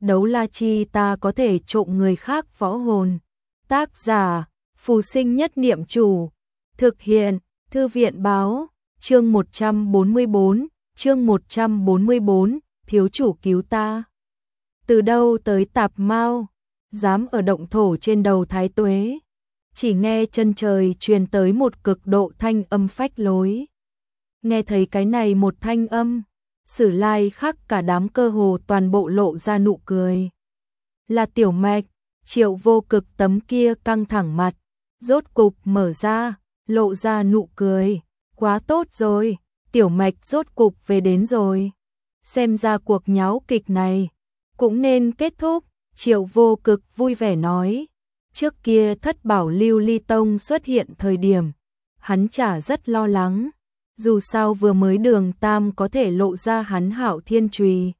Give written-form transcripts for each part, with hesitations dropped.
đấu la chi ta có thể trộm người khác võ hồn. Tác giả, Phù Sinh Nhất Niệm Chủ. Thực hiện, Thư viện Báo. Chương 144, chương 144, thiếu chủ cứu ta. Từ đâu tới tạp mau, dám ở động thổ trên đầu Thái Tuế. Chỉ nghe chân trời truyền tới một cực độ thanh âm phách lối. Nghe thấy cái này một thanh âm, Sử Lai khắc cả đám cơ hồ toàn bộ lộ ra nụ cười. Là Tiểu Mạch. Triệu Vô Cực tấm kia căng thẳng mặt, rốt cục mở ra, lộ ra nụ cười. Quá tốt rồi, Tiểu Mạch rốt cục về đến rồi. Xem ra cuộc nháo kịch này cũng nên kết thúc, Triệu Vô Cực vui vẻ nói. Trước kia Thất Bảo Lưu Ly Tông xuất hiện thời điểm, hắn chả rất lo lắng. Dù sao vừa mới Đường Tam có thể lộ ra hắn Hạo Thiên Chùy,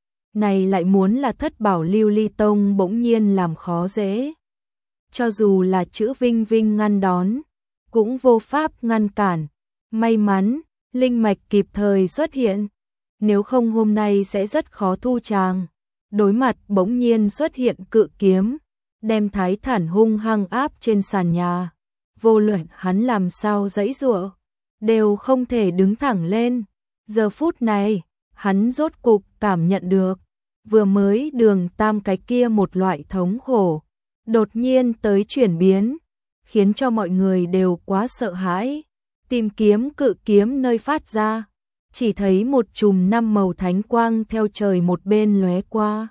này lại muốn là Thất Bảo Lưu Ly Tông bỗng nhiên làm khó dễ. Cho dù là chữ Vinh Vinh ngăn đón, cũng vô pháp ngăn cản. May mắn, linh mạch kịp thời xuất hiện, nếu không hôm nay sẽ rất khó thu tràng. Đối mặt bỗng nhiên xuất hiện cự kiếm, đem Thái Thản hung hăng áp trên sàn nhà. Vô luận hắn làm sao giãy giụa, đều không thể đứng thẳng lên. Giờ phút này, hắn rốt cục cảm nhận được, vừa mới Đường Tam cái kia một loại thống khổ, đột nhiên tới chuyển biến, khiến cho mọi người đều quá sợ hãi. Tìm kiếm cự kiếm nơi phát ra, chỉ thấy một chùm 5 màu thánh quang theo trời một bên lóe qua.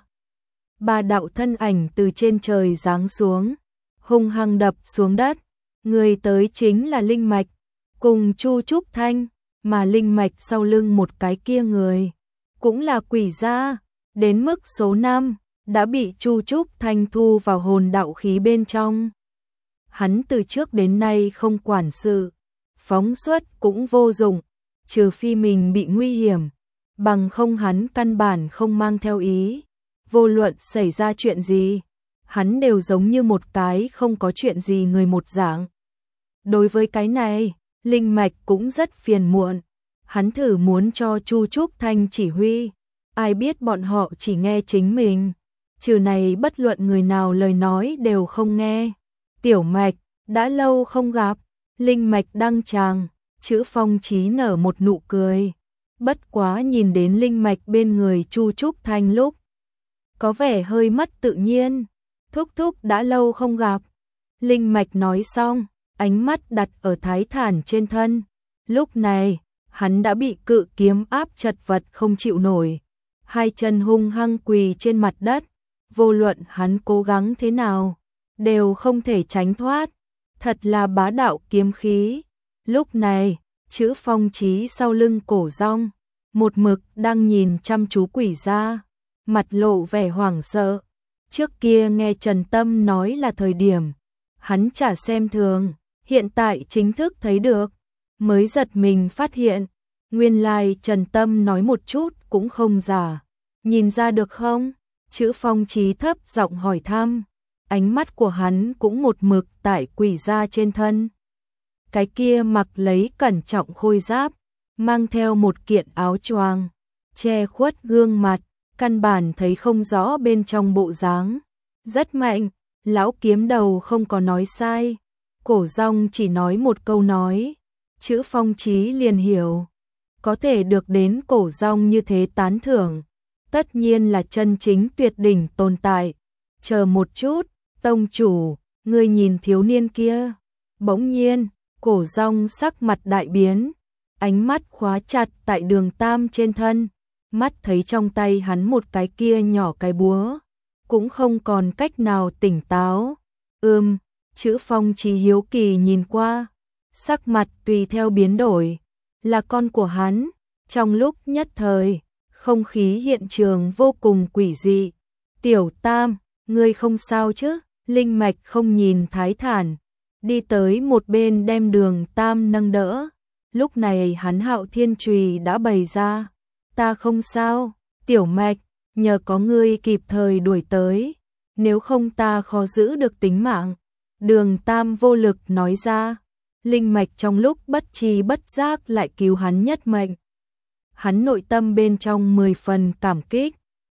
3 đạo thân ảnh từ trên trời giáng xuống, hung hăng đập xuống đất. Người tới chính là Linh Mạch cùng Chu Trúc Thanh, mà Linh Mạch sau lưng một cái kia người cũng là quỷ gia, đến mức số 5 đã bị Chu Trúc Thanh thu vào hồn đạo khí bên trong. Hắn từ trước đến nay không quản sự, phóng xuất cũng vô dụng, trừ phi mình bị nguy hiểm, bằng không hắn căn bản không mang theo ý. Vô luận xảy ra chuyện gì, hắn đều giống như một cái không có chuyện gì người một dạng. Đối với cái này, Linh Mạch cũng rất phiền muộn. Hắn thử muốn cho Chu Trúc Thanh chỉ huy, ai biết bọn họ chỉ nghe chính mình, trừ này bất luận người nào lời nói đều không nghe. Tiểu Mạch, đã lâu không gặp. Linh Mạch đăng tràng, chữ Phong Chí nở một nụ cười. Bất quá nhìn đến Linh Mạch bên người Chu Trúc Thanh lúc, có vẻ hơi mất tự nhiên. Thúc thúc đã lâu không gặp. Linh Mạch nói xong, ánh mắt đặt ở Thái Thản trên thân. Lúc này, hắn đã bị cự kiếm áp chật vật không chịu nổi. Hai chân hung hăng quỳ trên mặt đất. Vô luận hắn cố gắng thế nào, đều không thể tránh thoát. Thật là bá đạo kiếm khí. Lúc này, chữ Phong Chí sau lưng Cổ Rong, một mực đang nhìn chăm chú quỷ gia, mặt lộ vẻ hoảng sợ. Trước kia nghe Trần Tâm nói là thời điểm, hắn chả xem thường, hiện tại chính thức thấy được, mới giật mình phát hiện, nguyên lai Trần Tâm nói một chút cũng không giả. Nhìn ra được không? Chữ Phong Chí thấp giọng hỏi thăm. Ánh mắt của hắn cũng một mực tại quỷ gia trên thân. Cái kia mặc lấy cẩn trọng khôi giáp, mang theo một kiện áo choàng, che khuất gương mặt, căn bản thấy không rõ bên trong bộ dáng. Rất mạnh, lão kiếm đầu không có nói sai. Cổ Rong chỉ nói một câu nói, chữ Phong Chí liền hiểu. Có thể được đến Cổ Rong như thế tán thưởng, tất nhiên là chân chính tuyệt đỉnh tồn tại. Chờ một chút, tông chủ, ngươi nhìn thiếu niên kia. Bỗng nhiên, Cổ Rong sắc mặt đại biến, ánh mắt khóa chặt tại Đường Tam trên thân, mắt thấy trong tay hắn một cái kia nhỏ cái búa, cũng không còn cách nào tỉnh táo. Chữ Phong Chí hiếu kỳ nhìn qua, sắc mặt tùy theo biến đổi, là con của hắn. Trong lúc nhất thời, không khí hiện trường vô cùng quỷ dị. Tiểu Tam, ngươi không sao chứ? Linh Mạch không nhìn Thái Thản, đi tới một bên đem Đường Tam nâng đỡ. Lúc này hắn Hạo Thiên Chùy đã bày ra. Ta không sao, Tiểu Mạch, nhờ có ngươi kịp thời đuổi tới, nếu không ta khó giữ được tính mạng. Đường Tam vô lực nói ra. Linh Mạch trong lúc bất tri bất giác lại cứu hắn nhất mệnh. Hắn nội tâm bên trong 10 phần cảm kích,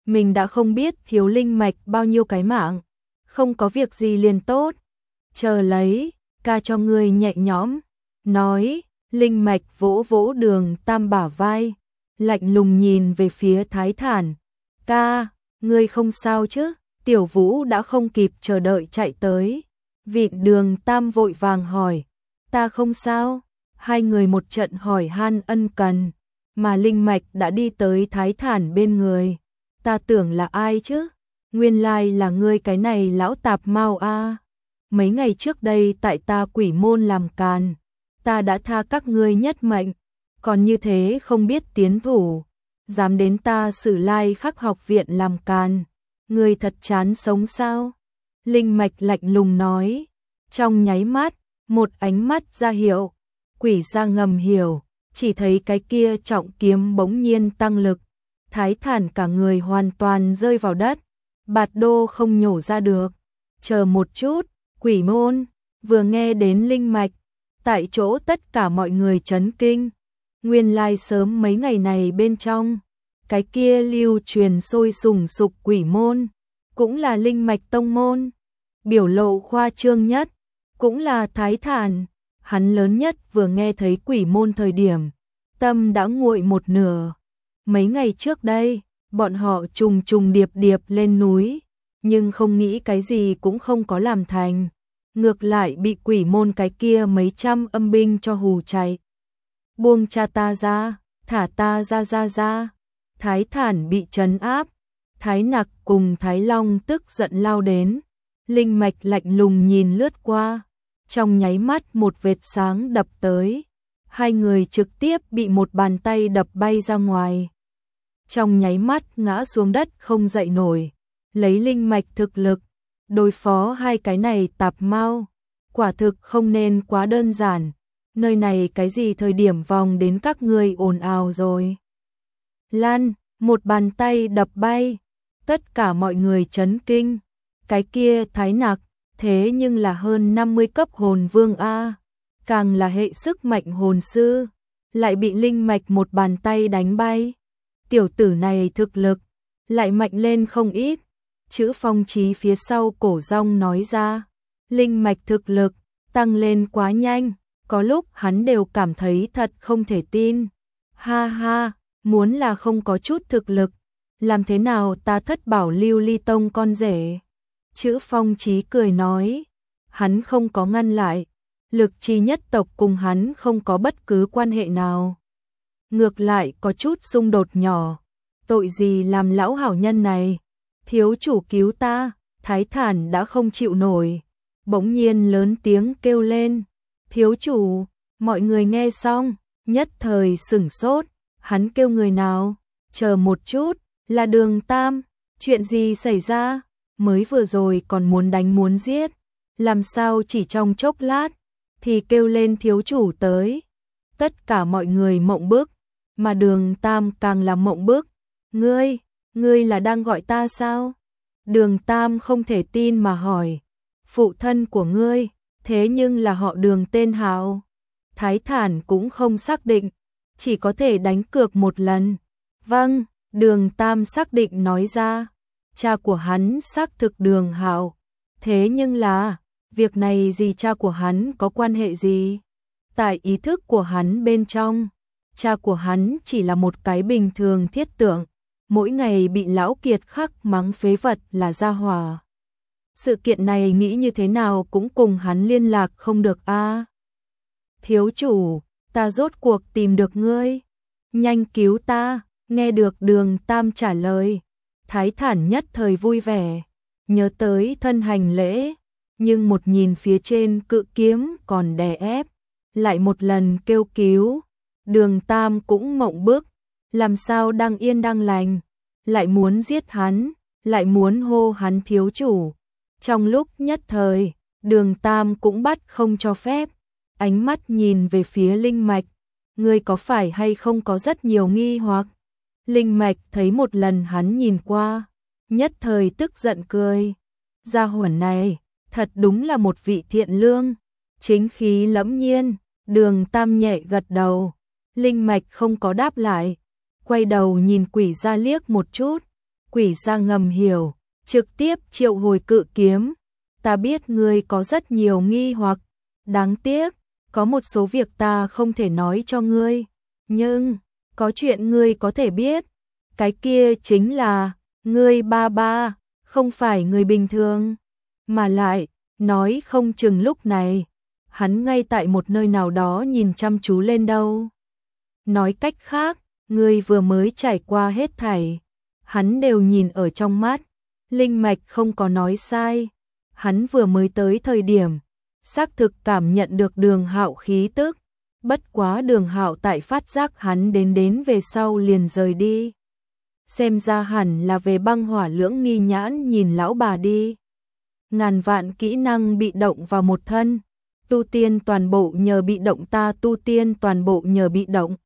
mình đã không biết thiếu linh mạch bao nhiêu cái mạng, không có việc gì liền tốt. Chờ lấy, ca cho ngươi nhẹ nhõm, nói, linh mạch vỗ vỗ Đường Tam bả vai, lạnh lùng nhìn về phía Thái Thản. Ca, ngươi không sao chứ? Tiểu Vũ đã không kịp chờ đợi chạy tới. Vịn Đường Tam vội vàng hỏi, ta không sao. Hai người một trận hỏi han ân cần, mà linh mạch đã đi tới Thái Thản bên người. Ta tưởng là ai chứ? Nguyên lai là ngươi cái này lão tạp mau a. Mấy ngày trước đây tại ta Quỷ Môn làm càn, ta đã tha các ngươi nhất mệnh, còn như thế không biết tiến thủ, dám đến ta Sử Lai Khắc học viện làm càn, ngươi thật chán sống sao? Linh mạch lạnh lùng nói, trong nháy mắt, một ánh mắt ra hiệu, quỷ ra ngầm hiểu, chỉ thấy cái kia trọng kiếm bỗng nhiên tăng lực, Thái Thản cả người hoàn toàn rơi vào đất, bạt đô không nhổ ra được. Chờ một chút, Quỷ Môn, vừa nghe đến linh mạch, tại chỗ tất cả mọi người chấn kinh. Nguyên lai sớm mấy ngày này bên trong, cái kia lưu truyền sôi sùng sục Quỷ Môn, cũng là linh mạch tông môn. Biểu lộ khoa trương nhất, cũng là Thái Thản, hắn lớn nhất vừa nghe thấy Quỷ Môn thời điểm, tâm đã nguội một nửa. Mấy ngày trước đây, bọn họ trùng trùng điệp điệp lên núi, nhưng không nghĩ cái gì cũng không có làm thành, ngược lại bị Quỷ Môn cái kia mấy trăm âm binh cho hù chạy. Buông cha ta ra, thả ta ra. Thái Thản bị trấn áp, Thái Nặc cùng Thái Long tức giận lao đến, linh mạch lạnh lùng nhìn lướt qua, trong nháy mắt một vệt sáng đập tới, hai người trực tiếp bị một bàn tay đập bay ra ngoài. Trong nháy mắt ngã xuống đất không dậy nổi, lấy linh mạch thực lực, đối phó hai cái này tạp mau, quả thực không nên quá đơn giản. Nơi này cái gì thời điểm vòng đến các ngươi ồn ào rồi. Lan, một bàn tay đập bay, tất cả mọi người chấn kinh, cái kia Thái Nặc, thế nhưng là hơn 50 cấp hồn vương A, càng là hệ sức mạnh hồn sư, lại bị linh mạch một bàn tay đánh bay. Tiểu tử này thực lực, lại mạnh lên không ít, chữ Phong Chí phía sau cổ rong nói ra, linh mạch thực lực, tăng lên quá nhanh, có lúc hắn đều cảm thấy thật không thể tin. Ha ha, muốn là không có chút thực lực, làm thế nào ta Thất Bảo Lưu Ly Tông con rể? Chữ Phong Chí cười nói, hắn không có ngăn lại, Lực Chi nhất tộc cùng hắn không có bất cứ quan hệ nào. Ngược lại có chút xung đột nhỏ, tội gì làm lão hảo nhân này, thiếu chủ cứu ta. Thái Thản đã không chịu nổi, bỗng nhiên lớn tiếng kêu lên, thiếu chủ. Mọi người nghe xong, nhất thời sửng sốt, hắn kêu người nào? Chờ một chút, là Đường Tam, chuyện gì xảy ra? Mới vừa rồi còn muốn đánh muốn giết, làm sao chỉ trong chốc lát thì kêu lên thiếu chủ tới. Tất cả mọi người mộng bức, mà Đường Tam càng là mộng bức. Ngươi là đang gọi ta sao? Đường Tam không thể tin mà hỏi, phụ thân của ngươi, thế nhưng là họ Đường tên Hạo. Thái Thản cũng không xác định, chỉ có thể đánh cược một lần. Vâng, Đường Tam xác định nói ra, cha của hắn xác thực Đường Hạo, thế nhưng là, việc này gì cha của hắn có quan hệ gì? Tại ý thức của hắn bên trong, cha của hắn chỉ là một cái bình thường thiết tượng, mỗi ngày bị lão Kiệt Khắc mắng phế vật là gia hỏa. Sự kiện này nghĩ như thế nào cũng cùng hắn liên lạc không được a. Thiếu chủ, ta rốt cuộc tìm được ngươi, nhanh cứu ta. Nghe được Đường Tam trả lời, Thái Thản nhất thời vui vẻ, nhớ tới thân hành lễ, nhưng một nhìn phía trên cự kiếm còn đè ép, lại một lần kêu cứu. Đường Tam cũng mộng bức, làm sao đang yên đang lành, lại muốn giết hắn, lại muốn hô hắn thiếu chủ. Trong lúc nhất thời, Đường Tam cũng bắt không cho phép, ánh mắt nhìn về phía linh mạch, ngươi có phải hay không có rất nhiều nghi hoặc? Linh mạch thấy một lần hắn nhìn qua, nhất thời tức giận cười. Gia hỏa này, thật đúng là một vị thiện lương, chính khí lẫm nhiên. Đường Tam nhẹ gật đầu, linh mạch không có đáp lại, quay đầu nhìn quỷ ra liếc một chút, Quỷ gia ngầm hiểu, trực tiếp triệu hồi cự kiếm. Ta biết ngươi có rất nhiều nghi hoặc, đáng tiếc, có một số việc ta không thể nói cho ngươi, nhưng có chuyện ngươi có thể biết, cái kia chính là ngươi ba ba không phải người bình thường, mà lại nói không chừng lúc này hắn ngay tại một nơi nào đó nhìn chăm chú lên đâu. Nói cách khác, ngươi vừa mới trải qua hết thảy, hắn đều nhìn ở trong mắt. Linh mạch không có nói sai, hắn vừa mới tới thời điểm xác thực cảm nhận được Đường Hạo khí tức, bất quá Đường Hạo tại phát giác hắn đến về sau liền rời đi. Xem ra hẳn là về Băng Hỏa Lưỡng Nghi nhãn nhìn lão bà đi. Ngàn vạn kỹ năng bị động vào một thân, tu tiên toàn bộ nhờ bị động, ta tu tiên toàn bộ nhờ bị động.